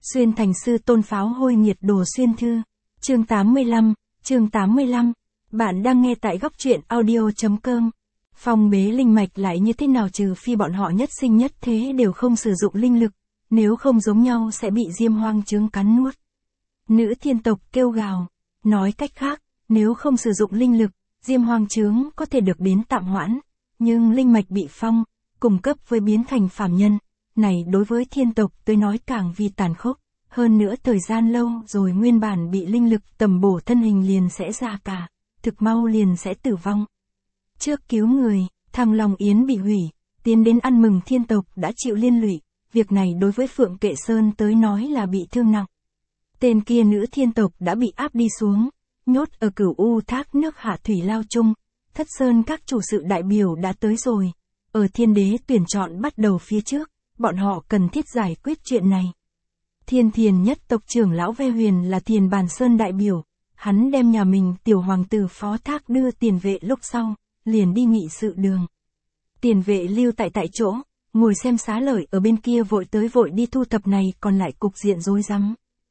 Xuyên thành sư tôn pháo hôi nhiệt đồ xuyên thư. Chương 85. Bạn đang nghe tại góc truyện audio.com. Phong bế linh mạch lại như thế nào trừ phi bọn họ nhất sinh nhất thế đều không sử dụng linh lực, nếu không giống nhau sẽ bị diêm hoang chướng cắn nuốt. Nữ thiên tộc kêu gào. Nói cách khác, nếu không sử dụng linh lực, diêm hoang chướng có thể được đến tạm hoãn, nhưng linh mạch bị phong, cùng cấp với biến thành phàm nhân. Này đối với thiên tộc tôi nói càng vì tàn khốc, hơn nữa thời gian lâu rồi nguyên bản bị linh lực tầm bổ thân hình liền sẽ ra cả, thực mau liền sẽ tử vong. Trước cứu người, Thăng Long Yến bị hủy, tiến đến ăn mừng thiên tộc đã chịu liên lụy, việc này đối với Phượng Kệ Sơn tới nói là bị thương nặng. Tên kia nữ thiên tộc đã bị áp đi xuống, nhốt ở Cửu U thác nước hạ thủy lao chung, Thất Sơn các chủ sự đại biểu đã tới rồi, ở thiên đế tuyển chọn bắt đầu phía trước. Bọn họ cần thiết giải quyết chuyện này. Thiên Thiền nhất tộc trưởng lão Ve Huyền là Thiền Bàn Sơn đại biểu, hắn đem nhà mình tiểu hoàng tử phó thác đưa Tiền Vệ lúc sau, liền đi nghị sự đường. Tiền Vệ lưu tại chỗ, ngồi xem Xá Lợi ở bên kia vội tới vội đi thu thập này còn lại cục diện rối rắm.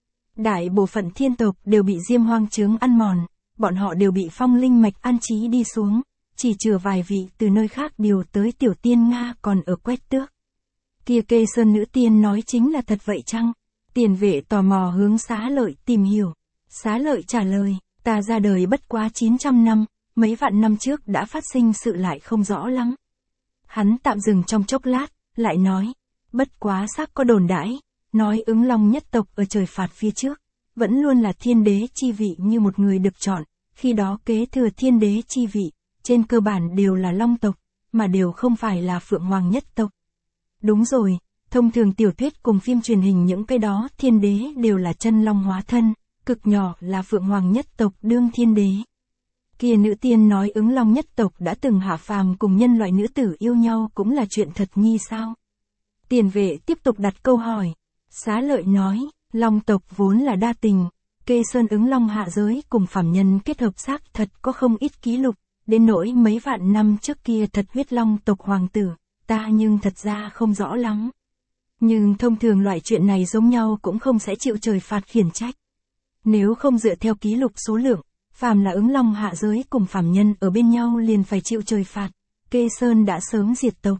Đại bộ phận thiên tộc đều bị diêm hoang chướng ăn mòn, bọn họ đều bị phong linh mạch an trí đi xuống, chỉ chừa vài vị từ nơi khác điều tới tiểu tiên Nga còn ở Quét Tước. Kia Kê Sơn nữ tiên nói chính là thật vậy chăng? Tiền Vệ tò mò hướng Xá Lợi tìm hiểu. Xá Lợi trả lời, ta ra đời bất quá 900 năm, mấy vạn năm trước đã phát sinh sự lại không rõ lắm. Hắn tạm dừng trong chốc lát, lại nói, bất quá xác có đồn đãi, nói Ứng Long nhất tộc ở trời phạt phía trước, vẫn luôn là thiên đế chi vị như một người được chọn, khi đó kế thừa thiên đế chi vị, trên cơ bản đều là Long tộc, mà đều không phải là Phượng Hoàng nhất tộc. Đúng rồi, thông thường tiểu thuyết cùng phim truyền hình những cái đó thiên đế đều là chân long hóa thân, cực nhỏ là Phượng Hoàng nhất tộc đương thiên đế. Kia nữ tiên nói Ứng Long nhất tộc đã từng hạ phàm cùng nhân loại nữ tử yêu nhau cũng là chuyện thật nhi sao? Tiền Vệ tiếp tục đặt câu hỏi. Xá Lợi nói, Long tộc vốn là đa tình, Kê Sơn Ứng Long hạ giới cùng phàm nhân kết hợp xác thật có không ít ký lục, đến nỗi mấy vạn năm trước kia thật huyết Long tộc hoàng tử. Ta nhưng thật ra không rõ lắm. Nhưng thông thường loại chuyện này giống nhau cũng không sẽ chịu trời phạt khiển trách. Nếu không dựa theo ký lục số lượng, phàm là Ứng Long hạ giới cùng phàm nhân ở bên nhau liền phải chịu trời phạt, Kê Sơn đã sớm diệt tộc.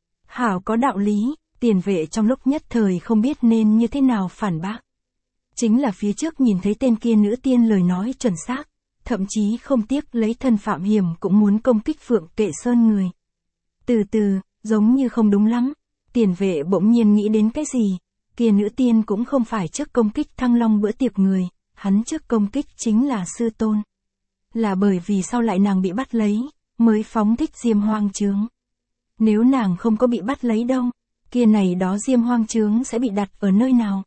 Hảo có đạo lý, Tiền Vệ trong lúc nhất thời không biết nên như thế nào phản bác. Chính là phía trước nhìn thấy tên kia nữ tiên lời nói chuẩn xác, thậm chí không tiếc lấy thân phạm hiểm cũng muốn công kích Phượng Kệ Sơn người. Từ từ, giống như không đúng lắm. Tiền Vệ bỗng nhiên nghĩ đến cái gì, kia nữ tiên cũng không phải trước công kích Thăng Long bữa tiệc người, hắn trước công kích chính là sư tôn. Là bởi vì sau lại nàng bị bắt lấy, mới phóng thích diêm hoang chướng. Nếu nàng không có bị bắt lấy đâu, kia này đó diêm hoang chướng sẽ bị đặt ở nơi nào?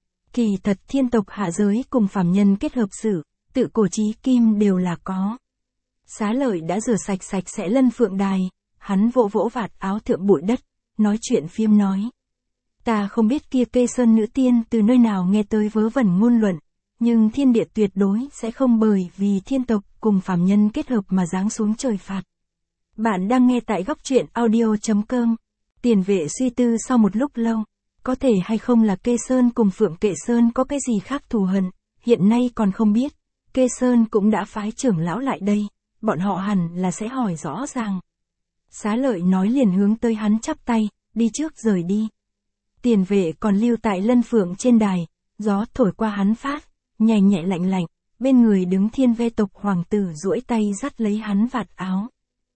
Kỳ thật thiên tộc hạ giới cùng phàm nhân kết hợp sự, tự cổ chí kim đều là có. Xá Lợi đã rửa sạch sẽ lân phượng đài. Hắn vỗ vỗ vạt áo thượng bụi đất, nói chuyện phiêm nói. Ta không biết kia Kê Sơn nữ tiên từ nơi nào nghe tới vớ vẩn ngôn luận, nhưng thiên địa tuyệt đối sẽ không bởi vì thiên tộc cùng phàm nhân kết hợp mà giáng xuống trời phạt. Bạn đang nghe tại góc truyện audio.com. Tiền Vệ suy tư sau một lúc lâu, có thể hay không là Kê Sơn cùng Phượng Kệ Sơn có cái gì khác thù hận, hiện nay còn không biết. Kê Sơn cũng đã phái trưởng lão lại đây, bọn họ hẳn là sẽ hỏi rõ ràng. Xá Lợi nói liền hướng tới hắn chắp tay, đi trước rời đi. Tiền Vệ còn lưu tại lân phượng trên đài, gió thổi qua hắn phát, nhẹ nhẹ lạnh lạnh, bên người đứng Thiên Ve tộc hoàng tử duỗi tay dắt lấy hắn vạt áo.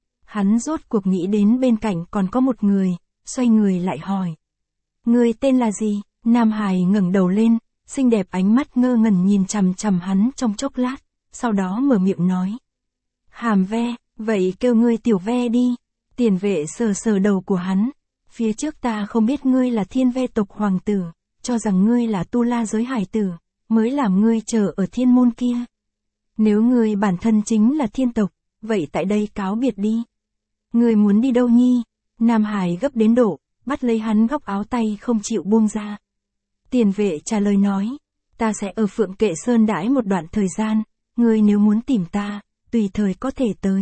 Hắn rốt cuộc nghĩ đến bên cạnh còn có một người, xoay người lại hỏi. Người tên là gì? Nam Hải ngẩng đầu lên, xinh đẹp ánh mắt ngơ ngẩn nhìn chằm chằm hắn trong chốc lát, sau đó mở miệng nói. Hàm Ve, vậy kêu ngươi tiểu Ve đi. Tiền Vệ sờ đầu của hắn, phía trước ta không biết ngươi là Thiên Ve tộc hoàng tử, cho rằng ngươi là Tu La giới hải tử, mới làm ngươi chờ ở thiên môn kia. Nếu ngươi bản thân chính là thiên tộc, vậy tại đây cáo biệt đi. Ngươi muốn đi đâu nhi? Nam Hải gấp đến độ, bắt lấy hắn góc áo tay không chịu buông ra. Tiền Vệ trả lời nói, ta sẽ ở Phượng Kệ Sơn đãi một đoạn thời gian, ngươi nếu muốn tìm ta, tùy thời có thể tới.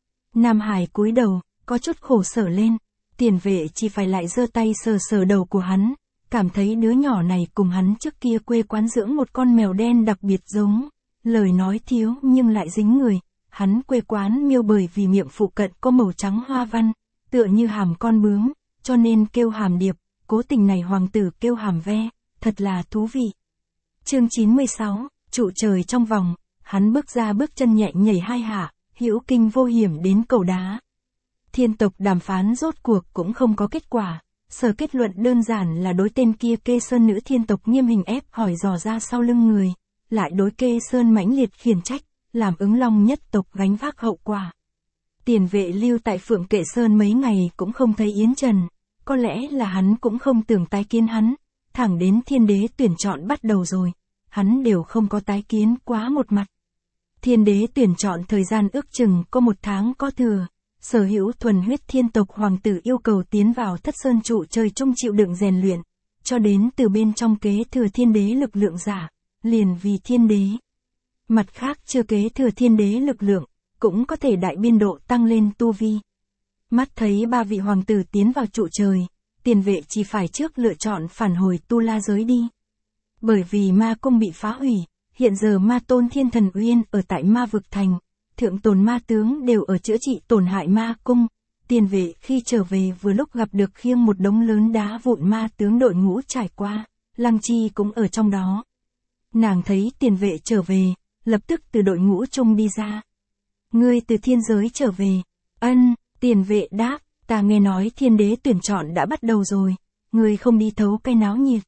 Nam Hải cúi đầu, có chút khổ sở lên, Tiền Vệ chỉ phải lại giơ tay sờ đầu của hắn, cảm thấy đứa nhỏ này cùng hắn trước kia quê quán dưỡng một con mèo đen đặc biệt giống, lời nói thiếu nhưng lại dính người, hắn quê quán miêu bởi vì miệng phụ cận có màu trắng hoa văn, tựa như hàm con bướm, cho nên kêu hàm điệp, cố tình này hoàng tử kêu hàm ve, thật là thú vị. Chương 96, trụ trời trong vòng, hắn bước ra bước chân nhẹ nhảy 2 hạ, hữu kinh vô hiểm đến cầu đá. Thiên tộc đàm phán rốt cuộc cũng không có kết quả, sở kết luận đơn giản là đối tên kia Kê Sơn nữ thiên tộc nghiêm hình ép hỏi dò ra sau lưng người, lại đối Kê Sơn mãnh liệt khiển trách, làm ứng long nhất tộc gánh vác hậu quả. Tiền vệ lưu tại Phượng Kệ Sơn mấy ngày cũng không thấy Yến Trần, có lẽ là hắn cũng không tưởng tái kiến hắn, thẳng đến thiên đế tuyển chọn bắt đầu rồi, hắn đều không có tái kiến quá một mặt. Thiên đế tuyển chọn thời gian ước chừng có 1 tháng có thừa, sở hữu thuần huyết thiên tộc hoàng tử yêu cầu tiến vào Thất Sơn trụ trời chung chịu đựng rèn luyện, cho đến từ bên trong kế thừa thiên đế lực lượng giả, liền vì thiên đế. Mặt khác chưa kế thừa thiên đế lực lượng, cũng có thể đại biên độ tăng lên tu vi. Mắt thấy 3 vị hoàng tử tiến vào trụ trời, tiền vệ chỉ phải trước lựa chọn phản hồi Tu La giới đi. Bởi vì ma cung bị phá hủy, hiện giờ ma tôn Thiên Thần Uyên ở tại ma vực thành, thượng tồn ma tướng đều ở chữa trị tổn hại ma cung. Tiền vệ khi trở về vừa lúc gặp được khiêng một đống lớn đá vụn ma tướng đội ngũ trải qua, Lăng Chi cũng ở trong đó. Nàng thấy tiền vệ trở về, lập tức từ đội ngũ chung đi ra. Ngươi từ thiên giới trở về. Ân, tiền vệ đáp, ta nghe nói thiên đế tuyển chọn đã bắt đầu rồi, ngươi không đi thấu cái náo nhiệt.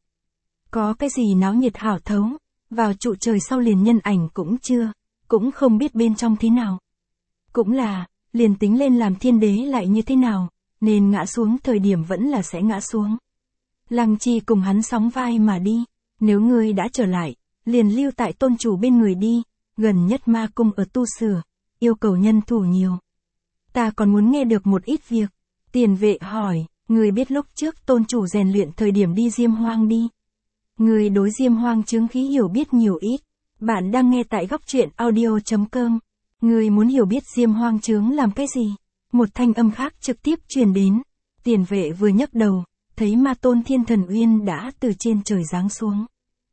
Có cái gì náo nhiệt hảo thấu, vào trụ trời sau liền nhân ảnh cũng chưa, cũng không biết bên trong thế nào. Cũng là, liền tính lên làm thiên đế lại như thế nào, nên ngã xuống thời điểm vẫn là sẽ ngã xuống. Lăng Chi cùng hắn sóng vai mà đi, nếu ngươi đã trở lại, liền lưu tại tôn chủ bên người đi, gần nhất ma cung ở tu sửa, yêu cầu nhân thủ nhiều. Ta còn muốn nghe được một ít việc. Tiền vệ hỏi, ngươi biết lúc trước tôn chủ rèn luyện thời điểm đi Diêm Hoang đi. Ngươi đối Diêm Hoang chướng khí hiểu biết nhiều ít. Bạn đang nghe tại góc truyện audio.com. Ngươi muốn hiểu biết Diêm Hoang chướng làm cái gì? Một thanh âm khác trực tiếp truyền đến. Tiền vệ vừa nhấc đầu, thấy ma tôn Thiên Thần Uyên đã từ trên trời giáng xuống.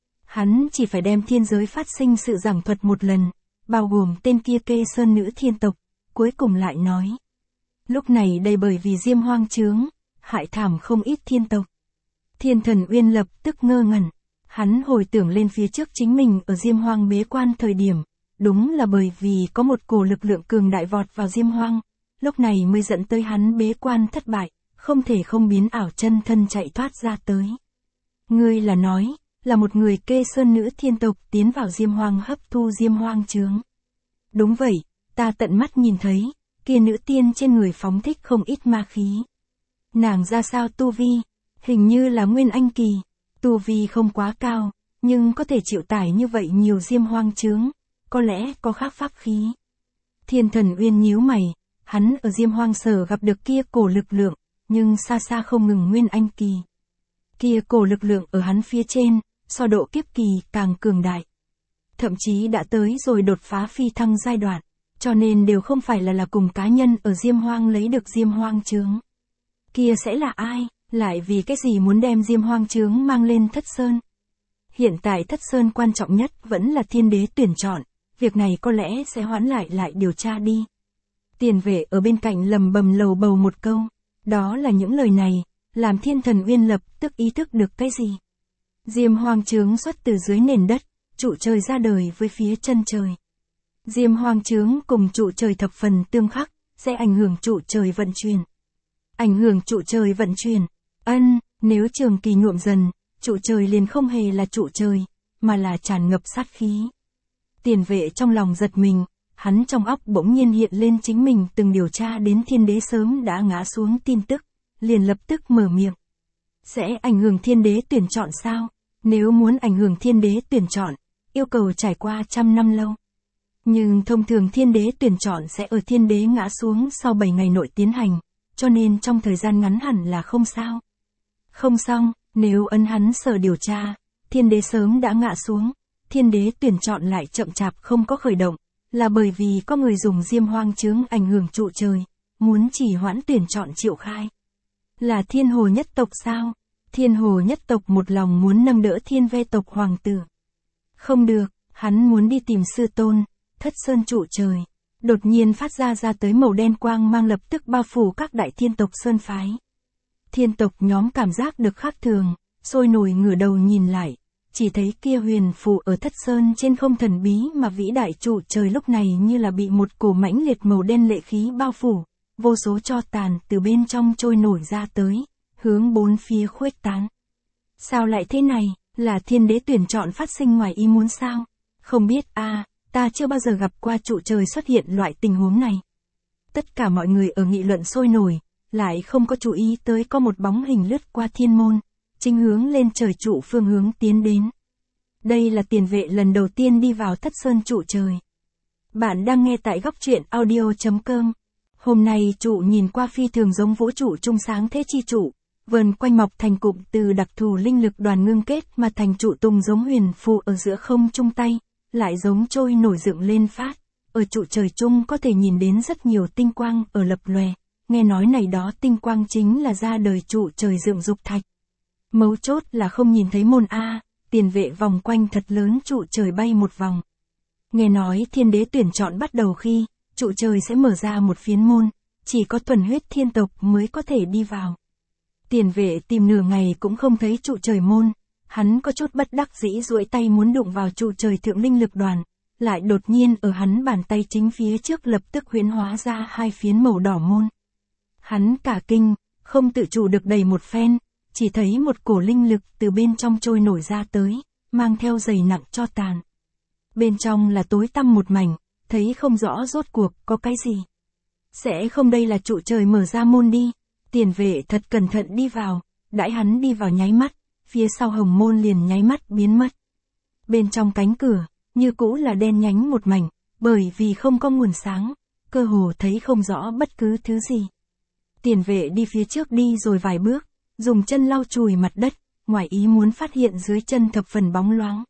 Hắn chỉ phải đem thiên giới phát sinh sự giảng thuật một lần, bao gồm tên kia Kê Sơn nữ thiên tộc, cuối cùng lại nói. Lúc này đây bởi vì Diêm Hoang chướng, hại thảm không ít thiên tộc. Thiên Thần Uyên lập tức ngơ ngẩn, hắn hồi tưởng lên phía trước chính mình ở Diêm Hoang bế quan thời điểm, đúng là bởi vì có một cổ lực lượng cường đại vọt vào Diêm Hoang, lúc này mới dẫn tới hắn bế quan thất bại, không thể không biến ảo chân thân chạy thoát ra tới. Ngươi là nói, là một người Kê Sơn nữ thiên tộc tiến vào Diêm Hoang hấp thu Diêm Hoang chướng. Đúng vậy, ta tận mắt nhìn thấy, kia nữ tiên trên người phóng thích không ít ma khí. Nàng ra sao tu vi, hình như là Nguyên Anh kỳ, tu vi không quá cao, nhưng có thể chịu tải như vậy nhiều Diêm Hoang chướng, có lẽ có khác pháp khí. Thiên Thần Uyên nhíu mày, hắn ở Diêm Hoang sở gặp được kia cổ lực lượng, nhưng xa xa không ngừng Nguyên Anh kỳ. Kia cổ lực lượng ở hắn phía trên, so độ kiếp kỳ càng cường đại. Thậm chí đã tới rồi đột phá phi thăng giai đoạn, cho nên đều không phải là cùng cá nhân ở Diêm Hoang lấy được Diêm Hoang chướng. Kia sẽ là ai, lại vì cái gì muốn đem Diêm Hoang chướng mang lên Thất Sơn? Hiện tại Thất Sơn quan trọng nhất vẫn là thiên đế tuyển chọn, việc này có lẽ sẽ hoãn lại điều tra đi. Tiền vệ ở bên cạnh lầm bầm lầu bầu một câu, đó là những lời này, làm Thiên Thần Uyên lập tức ý thức được cái gì? Diêm Hoang chướng xuất từ dưới nền đất, trụ trời ra đời với phía chân trời. Diêm Hoang chướng cùng trụ trời thập phần tương khắc, sẽ ảnh hưởng trụ trời vận chuyển. Ảnh hưởng trụ trời vận chuyển. Nếu trường kỳ nhuộm dần, trụ trời liền không hề là trụ trời, mà là tràn ngập sát khí. Tiền vệ trong lòng giật mình, hắn trong óc bỗng nhiên hiện lên chính mình từng điều tra đến thiên đế sớm đã ngã xuống tin tức, liền lập tức mở miệng. Sẽ ảnh hưởng thiên đế tuyển chọn sao? Nếu muốn ảnh hưởng thiên đế tuyển chọn, yêu cầu trải qua 100 năm lâu. Nhưng thông thường thiên đế tuyển chọn sẽ ở thiên đế ngã xuống sau 7 ngày nội tiến hành, cho nên trong thời gian ngắn hẳn là không sao. Không xong, nếu hắn sở điều tra, thiên đế sớm đã ngã xuống, thiên đế tuyển chọn lại chậm chạp không có khởi động, là bởi vì có người dùng Diêm Hoang chướng ảnh hưởng trụ trời, muốn chỉ hoãn tuyển chọn triệu khai. Là Thiên Hồ nhất tộc sao? Thiên Hồ nhất tộc một lòng muốn nâng đỡ Thiên Ve tộc hoàng tử. Không được, hắn muốn đi tìm sư tôn, Thất Sơn trụ trời. Đột nhiên phát ra tới màu đen quang mang lập tức bao phủ các đại thiên tộc sơn phái. Thiên tộc nhóm cảm giác được khác thường, sôi nổi ngửa đầu nhìn lại, chỉ thấy kia huyền phù ở Thất Sơn trên không thần bí mà vĩ đại trụ trời lúc này như là bị một cổ mãnh liệt màu đen lệ khí bao phủ, vô số tro tàn từ bên trong trôi nổi ra tới, hướng bốn phía khuếch tán. Sao lại thế này, là thiên đế tuyển chọn phát sinh ngoài ý muốn sao? Không biết ta chưa bao giờ gặp qua trụ trời xuất hiện loại tình huống này. Tất cả mọi người ở nghị luận sôi nổi, lại không có chú ý tới có một bóng hình lướt qua thiên môn, chính hướng lên trời trụ phương hướng tiến đến. Đây là Tiền Vệ lần đầu tiên đi vào Thất Sơn trụ trời. Bạn đang nghe tại góc truyện audio.com. Hôm nay trụ nhìn qua phi thường giống vũ trụ trung sáng thế chi trụ, vờn quanh mọc thành cụm từ đặc thù linh lực đoàn ngưng kết mà thành trụ tùng giống huyền phù ở giữa không trung tay, lại giống trôi nổi dựng lên phát. Ở trụ trời chung có thể nhìn đến rất nhiều tinh quang ở lập lòe, nghe nói này đó tinh quang chính là ra đời trụ trời dựng dục thạch. Mấu chốt là không nhìn thấy môn Tiền Vệ vòng quanh thật lớn trụ trời bay một vòng. Nghe nói thiên đế tuyển chọn bắt đầu khi, trụ trời sẽ mở ra một phiến môn, chỉ có thuần huyết thiên tộc mới có thể đi vào. Tiền Vệ tìm nửa ngày cũng không thấy trụ trời môn, hắn có chút bất đắc dĩ duỗi tay muốn đụng vào trụ trời thượng linh lực đoàn, lại đột nhiên ở hắn bàn tay chính phía trước lập tức huyễn hóa ra hai phiến màu đỏ môn. Hắn cả kinh, không tự chủ được đầy một phen, chỉ thấy một cổ linh lực từ bên trong trôi nổi ra tới, mang theo dày nặng tro tàn. Bên trong là tối tăm một mảnh, thấy không rõ rốt cuộc có cái gì. Sẽ không đây là trụ trời mở ra môn đi. Tiền Vệ thật cẩn thận đi vào, đãi hắn đi vào nháy mắt, phía sau hồng môn liền nháy mắt biến mất. Bên trong cánh cửa, như cũ là đen nhánh một mảnh, bởi vì không có nguồn sáng, cơ hồ thấy không rõ bất cứ thứ gì. Tiền Vệ đi phía trước đi rồi vài bước, dùng chân lau chùi mặt đất, ngoài ý muốn phát hiện dưới chân thập phần bóng loáng.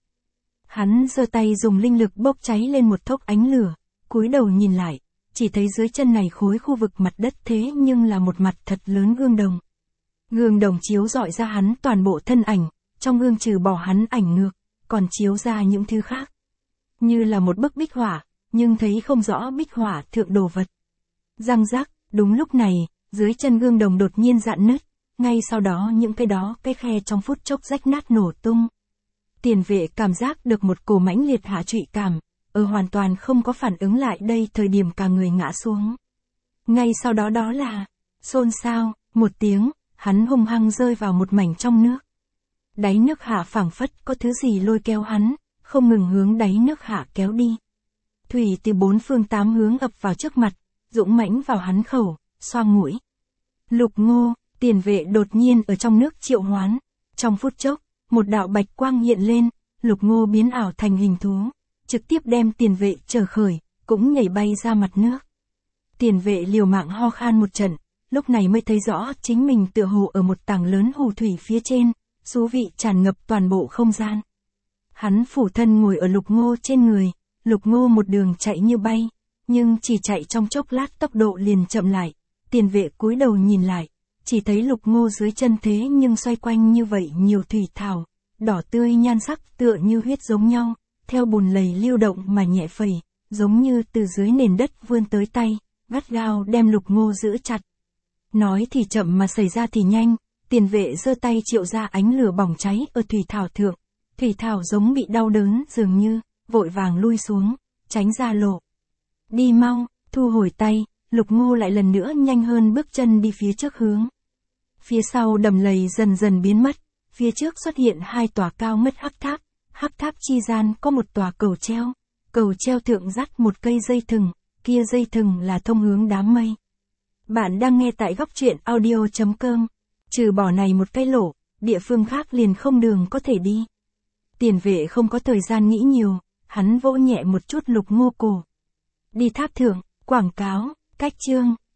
Hắn giơ tay dùng linh lực bốc cháy lên một thốc ánh lửa, cúi đầu nhìn lại, chỉ thấy dưới chân này khối khu vực mặt đất thế nhưng là một mặt thật lớn gương đồng. Gương đồng chiếu rọi ra hắn toàn bộ thân ảnh, trong gương trừ bỏ hắn ảnh ngược, còn chiếu ra những thứ khác. Như là một bức bích họa, nhưng thấy không rõ bích họa thượng đồ vật. Răng rắc, đúng lúc này, dưới chân gương đồng đột nhiên rạn nứt, ngay sau đó những cái khe trong phút chốc rách nát nổ tung. Tiền Vệ cảm giác được một cổ mãnh liệt hạ trụy cảm, hoàn toàn không có phản ứng lại đây thời điểm cả người ngã xuống. Ngay sau đó đó là, xôn xao, một tiếng, hắn hung hăng rơi vào một mảnh trong nước. Đáy nước hạ phảng phất có thứ gì lôi kéo hắn, không ngừng hướng đáy nước hạ kéo đi. Thủy từ bốn phương tám hướng ập vào trước mặt, dũng mãnh vào hắn khẩu, xoa mũi. Lục Ngô, Tiền Vệ đột nhiên ở trong nước triệu hoán. Trong phút chốc, một đạo bạch quang hiện lên, Lục Ngô biến ảo thành hình thú, trực tiếp đem Tiền Vệ trở khởi, cũng nhảy bay ra mặt nước. Tiền Vệ liều mạng ho khan một trận, lúc này mới thấy rõ chính mình tựa hồ ở một tảng lớn hồ thủy phía trên, xú vị tràn ngập toàn bộ không gian. Hắn phủ thân ngồi ở Lục Ngô trên người, Lục Ngô một đường chạy như bay, nhưng chỉ chạy trong chốc lát tốc độ liền chậm lại. Tiền Vệ cúi đầu nhìn lại, chỉ thấy Lục Ngô dưới chân thế nhưng xoay quanh như vậy nhiều thủy thảo, đỏ tươi nhan sắc tựa như huyết giống nhau, theo bùn lầy lưu động mà nhẹ phẩy, giống như từ dưới nền đất vươn tới tay, gắt gao đem Lục Ngô giữ chặt. Nói thì chậm mà xảy ra thì nhanh, Tiền Vệ giơ tay triệu ra ánh lửa bỏng cháy ở thủy thảo thượng, thủy thảo giống bị đau đớn dường như, vội vàng lui xuống, tránh ra lộ. Đi mau, thu hồi tay, Lục Ngô lại lần nữa nhanh hơn bước chân đi phía trước hướng. Phía sau đầm lầy dần dần biến mất, phía trước xuất hiện hai tòa cao ngất hắc tháp chi gian có một tòa cầu treo thượng dắt một cây dây thừng, kia dây thừng là thông hướng đám mây. Bạn đang nghe tại góc truyện audio.com, trừ bỏ này một cái lỗ, địa phương khác liền không đường có thể đi. Tiền Vệ không có thời gian nghĩ nhiều, hắn vỗ nhẹ một chút Lục Ngô cổ. Đi tháp thượng, quảng cáo, cách chương.